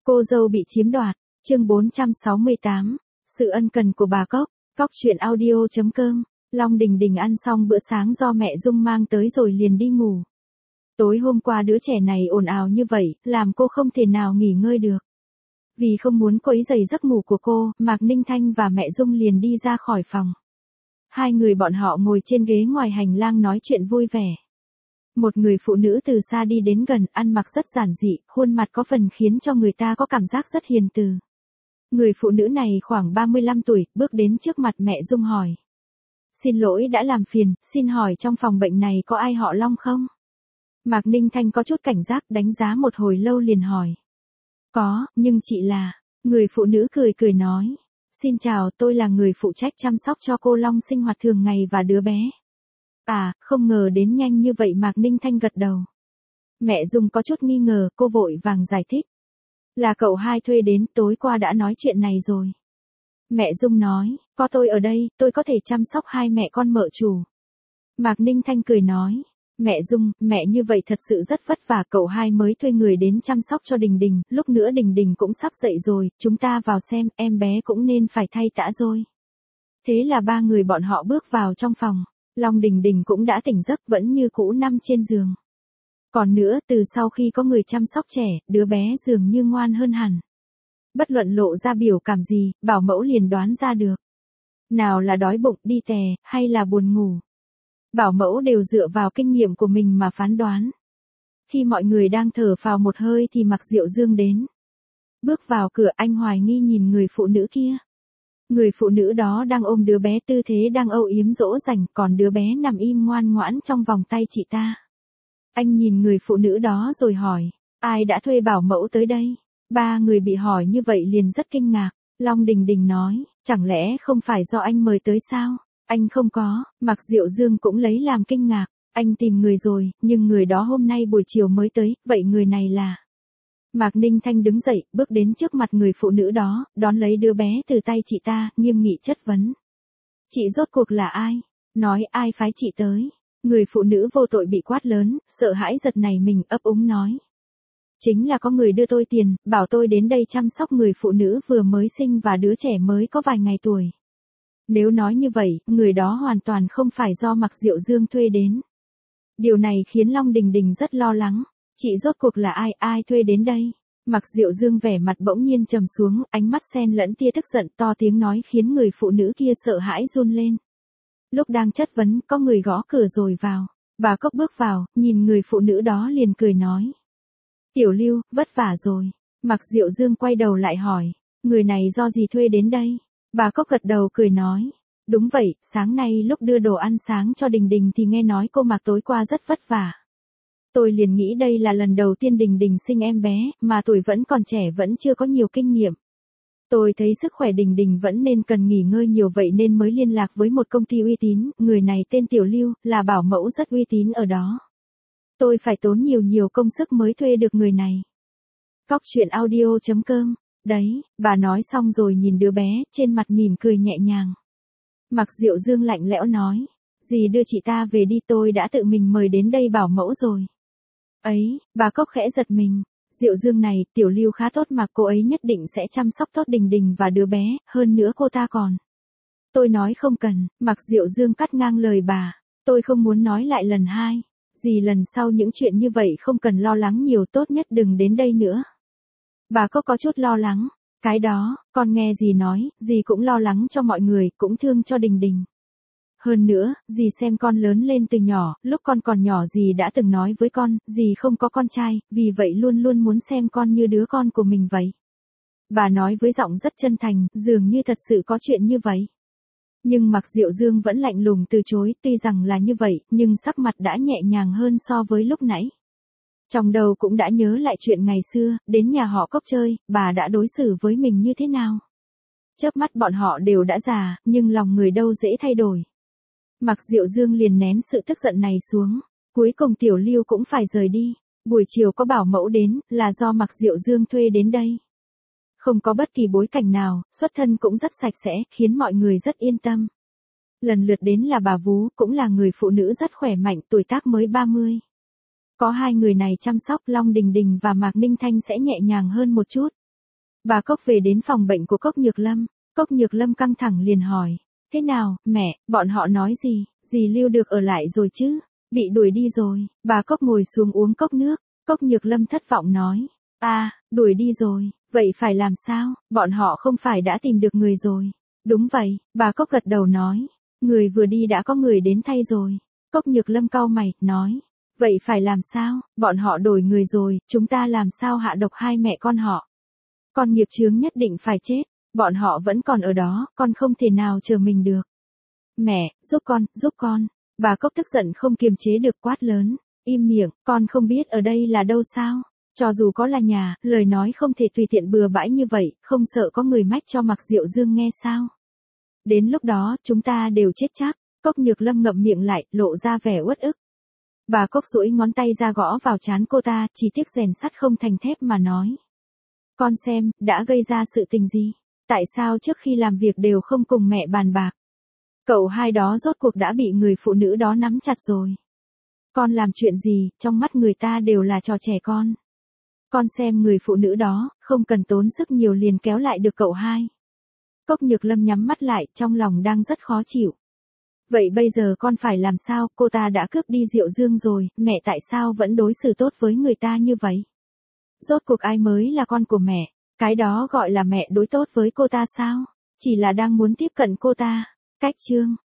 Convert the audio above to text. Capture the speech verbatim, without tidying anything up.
Cô dâu bị chiếm đoạt, chương bốn trăm sáu mươi tám, sự ân cần của bà Cốc, Cốc truyện audio.com, Long Đình Đình ăn xong bữa sáng do mẹ Dung mang tới rồi liền đi ngủ. Tối hôm qua đứa trẻ này ồn ào như vậy, làm cô không thể nào nghỉ ngơi được. Vì không muốn quấy rầy giấc ngủ của cô, Mạc Ninh Thanh và mẹ Dung liền đi ra khỏi phòng. Hai người bọn họ ngồi trên ghế ngoài hành lang nói chuyện vui vẻ. Một người phụ nữ từ xa đi đến gần, ăn mặc rất giản dị, khuôn mặt có phần khiến cho người ta có cảm giác rất hiền từ. Người phụ nữ này khoảng ba mươi lăm tuổi, bước đến trước mặt mẹ Dung hỏi. Xin lỗi đã làm phiền, xin hỏi trong phòng bệnh này có ai họ Long không? Mạc Ninh Thanh có chút cảnh giác, đánh giá một hồi lâu liền hỏi. Có, nhưng chị là... Người phụ nữ cười cười nói. Xin chào, tôi là người phụ trách chăm sóc cho cô Long sinh hoạt thường ngày và đứa bé. À, không ngờ đến nhanh như vậy. Mạc Ninh Thanh gật đầu. Mẹ Dung có chút nghi ngờ, cô vội vàng giải thích. Là cậu hai thuê đến, tối qua đã nói chuyện này rồi. Mẹ Dung nói, có tôi ở đây, tôi có thể chăm sóc hai mẹ con mợ chủ. Mạc Ninh Thanh cười nói. Mẹ Dung, mẹ như vậy thật sự rất vất vả, cậu hai mới thuê người đến chăm sóc cho Đình Đình, lúc nữa Đình Đình cũng sắp dậy rồi, chúng ta vào xem, em bé cũng nên phải thay tã rồi. Thế là ba người bọn họ bước vào trong phòng, Long Đình Đình cũng đã tỉnh giấc vẫn như cũ nằm trên giường. Còn nữa, từ sau khi có người chăm sóc trẻ, đứa bé dường như ngoan hơn hẳn. Bất luận lộ ra biểu cảm gì, bảo mẫu liền đoán ra được. Nào là đói bụng, đi tè, hay là buồn ngủ. Bảo mẫu đều dựa vào kinh nghiệm của mình mà phán đoán. Khi mọi người đang thở phào một hơi thì Mạc Diệu Dương đến. Bước vào cửa, anh hoài nghi nhìn người phụ nữ kia. Người phụ nữ đó đang ôm đứa bé, tư thế đang âu yếm dỗ dành, còn đứa bé nằm im ngoan ngoãn trong vòng tay chị ta. Anh nhìn người phụ nữ đó rồi hỏi, ai đã thuê bảo mẫu tới đây? Ba người bị hỏi như vậy liền rất kinh ngạc. Long Đình Đình nói, chẳng lẽ không phải do anh mời tới sao? Anh không có. Mạc Diệu Dương cũng lấy làm kinh ngạc. Anh tìm người rồi, nhưng người đó hôm nay buổi chiều mới tới, vậy người này là... Mạc Ninh Thanh đứng dậy, bước đến trước mặt người phụ nữ đó, đón lấy đứa bé từ tay chị ta, nghiêm nghị chất vấn. Chị rốt cuộc là ai? Nói ai phái chị tới? Người phụ nữ vô tội bị quát lớn, sợ hãi giật nảy mình, ấp úng nói. Chính là có người đưa tôi tiền, bảo tôi đến đây chăm sóc người phụ nữ vừa mới sinh và đứa trẻ mới có vài ngày tuổi. Nếu nói như vậy, người đó hoàn toàn không phải do Mạc Diệu Dương thuê đến. Điều này khiến Long Đình Đình rất lo lắng. Chị rốt cuộc là ai, ai thuê đến đây? Mạc Diệu Dương vẻ mặt bỗng nhiên trầm xuống, ánh mắt xen lẫn tia tức giận, to tiếng nói khiến người phụ nữ kia sợ hãi run lên. Lúc đang chất vấn, có người gõ cửa rồi vào. Bà Cốc bước vào, nhìn người phụ nữ đó liền cười nói. Tiểu Lưu, vất vả rồi. Mạc Diệu Dương quay đầu lại hỏi, người này do gì thuê đến đây? Bà Cốc gật đầu cười nói. Đúng vậy, sáng nay lúc đưa đồ ăn sáng cho Đình Đình thì nghe nói cô Mạc tối qua rất vất vả. Tôi liền nghĩ đây là lần đầu tiên Đình Đình sinh em bé, mà tuổi vẫn còn trẻ vẫn chưa có nhiều kinh nghiệm. Tôi thấy sức khỏe Đình Đình vẫn nên cần nghỉ ngơi nhiều vậy nên mới liên lạc với một công ty uy tín, người này tên Tiểu Lưu, là bảo mẫu rất uy tín ở đó. Tôi phải tốn nhiều nhiều công sức mới thuê được người này. Cốc truyện audio.com. Đấy, bà nói xong rồi nhìn đứa bé, trên mặt mỉm cười nhẹ nhàng. Mạc Diệu Dương lạnh lẽo nói, dì đưa chị ta về đi, tôi đã tự mình mời đến đây bảo mẫu rồi. Ấy, bà Cốc khẽ giật mình, Diệu Dương này, Tiểu Lưu khá tốt mà, cô ấy nhất định sẽ chăm sóc tốt Đình Đình và đứa bé, hơn nữa cô ta còn. Tôi nói không cần, Mạc Diệu Dương cắt ngang lời bà, tôi không muốn nói lại lần hai, dì lần sau những chuyện như vậy không cần lo lắng nhiều, tốt nhất đừng đến đây nữa. Bà Cốc có chút lo lắng, cái đó, con nghe dì nói, dì cũng lo lắng cho mọi người, cũng thương cho Đình Đình. Hơn nữa, dì xem con lớn lên từ nhỏ, lúc con còn nhỏ dì đã từng nói với con, dì không có con trai, vì vậy luôn luôn muốn xem con như đứa con của mình vậy. Bà nói với giọng rất chân thành, dường như thật sự có chuyện như vậy. Nhưng Mạc Diệu Dương vẫn lạnh lùng từ chối, tuy rằng là như vậy, nhưng sắc mặt đã nhẹ nhàng hơn so với lúc nãy. Trong đầu cũng đã nhớ lại chuyện ngày xưa, đến nhà họ Cốc chơi, bà đã đối xử với mình như thế nào. Chớp mắt bọn họ đều đã già, nhưng lòng người đâu dễ thay đổi. Mạc Diệu Dương liền nén sự tức giận này xuống, cuối cùng Tiểu Lưu cũng phải rời đi. Buổi chiều có bảo mẫu đến, là do Mạc Diệu Dương thuê đến đây. Không có bất kỳ bối cảnh nào, xuất thân cũng rất sạch sẽ, khiến mọi người rất yên tâm. Lần lượt đến là bà Vú, cũng là người phụ nữ rất khỏe mạnh, tuổi tác mới ba mươi. Có hai người này chăm sóc, Long Đình Đình và Mạc Ninh Thanh sẽ nhẹ nhàng hơn một chút. Bà Cốc về đến phòng bệnh của Cốc Nhược Lâm, Cốc Nhược Lâm căng thẳng liền hỏi, thế nào, mẹ, bọn họ nói gì, dì Lưu được ở lại rồi chứ, bị đuổi đi rồi, bà Cốc ngồi xuống uống cốc nước, Cốc Nhược Lâm thất vọng nói, à, đuổi đi rồi, vậy phải làm sao, bọn họ không phải đã tìm được người rồi, đúng vậy, bà Cốc gật đầu nói, người vừa đi đã có người đến thay rồi, Cốc Nhược Lâm cau mày, nói, vậy phải làm sao, bọn họ đổi người rồi, chúng ta làm sao hạ độc hai mẹ con họ. Con nghiệp chướng nhất định phải chết, bọn họ vẫn còn ở đó, con không thể nào chờ mình được. Mẹ, giúp con, giúp con. Bà Cốc tức giận không kiềm chế được quát lớn, im miệng, con không biết ở đây là đâu sao. Cho dù có là nhà, lời nói không thể tùy tiện bừa bãi như vậy, không sợ có người mách cho Mạc Diệu Dương nghe sao. Đến lúc đó, chúng ta đều chết chắc. Cốc Nhược Lâm ngậm miệng lại, lộ ra vẻ uất ức. Bà Cốc duỗi ngón tay ra gõ vào trán cô ta, chỉ tiếc rèn sắt không thành thép mà nói. Con xem, đã gây ra sự tình gì? Tại sao trước khi làm việc đều không cùng mẹ bàn bạc? Cậu hai đó rốt cuộc đã bị người phụ nữ đó nắm chặt rồi. Con làm chuyện gì, trong mắt người ta đều là trò trẻ con. Con xem người phụ nữ đó, không cần tốn sức nhiều liền kéo lại được cậu hai. Cốc Nhược Lâm nhắm mắt lại, trong lòng đang rất khó chịu. Vậy bây giờ con phải làm sao, cô ta đã cướp đi Diệu Dương rồi, mẹ tại sao vẫn đối xử tốt với người ta như vậy? Rốt cuộc ai mới là con của mẹ, cái đó gọi là mẹ đối tốt với cô ta sao? Chỉ là đang muốn tiếp cận cô ta. Cách chương